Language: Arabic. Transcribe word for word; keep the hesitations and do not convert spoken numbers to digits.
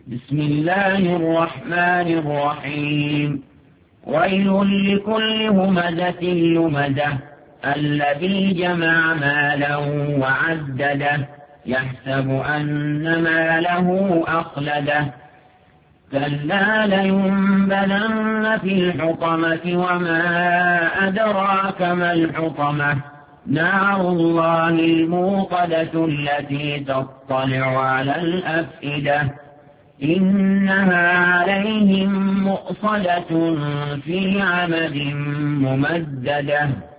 بسم الله الرحمن الرحيم ويل لكل همزة لمزة الذي جمع مالا وعدده يحسب أن ماله أخلده كلا لينبذن في الحطمة وما أدراك ما الحطمة نار الله الموقدة التي تطلع على الأفئدة إنها عليهم مؤصدة في عمد ممددة.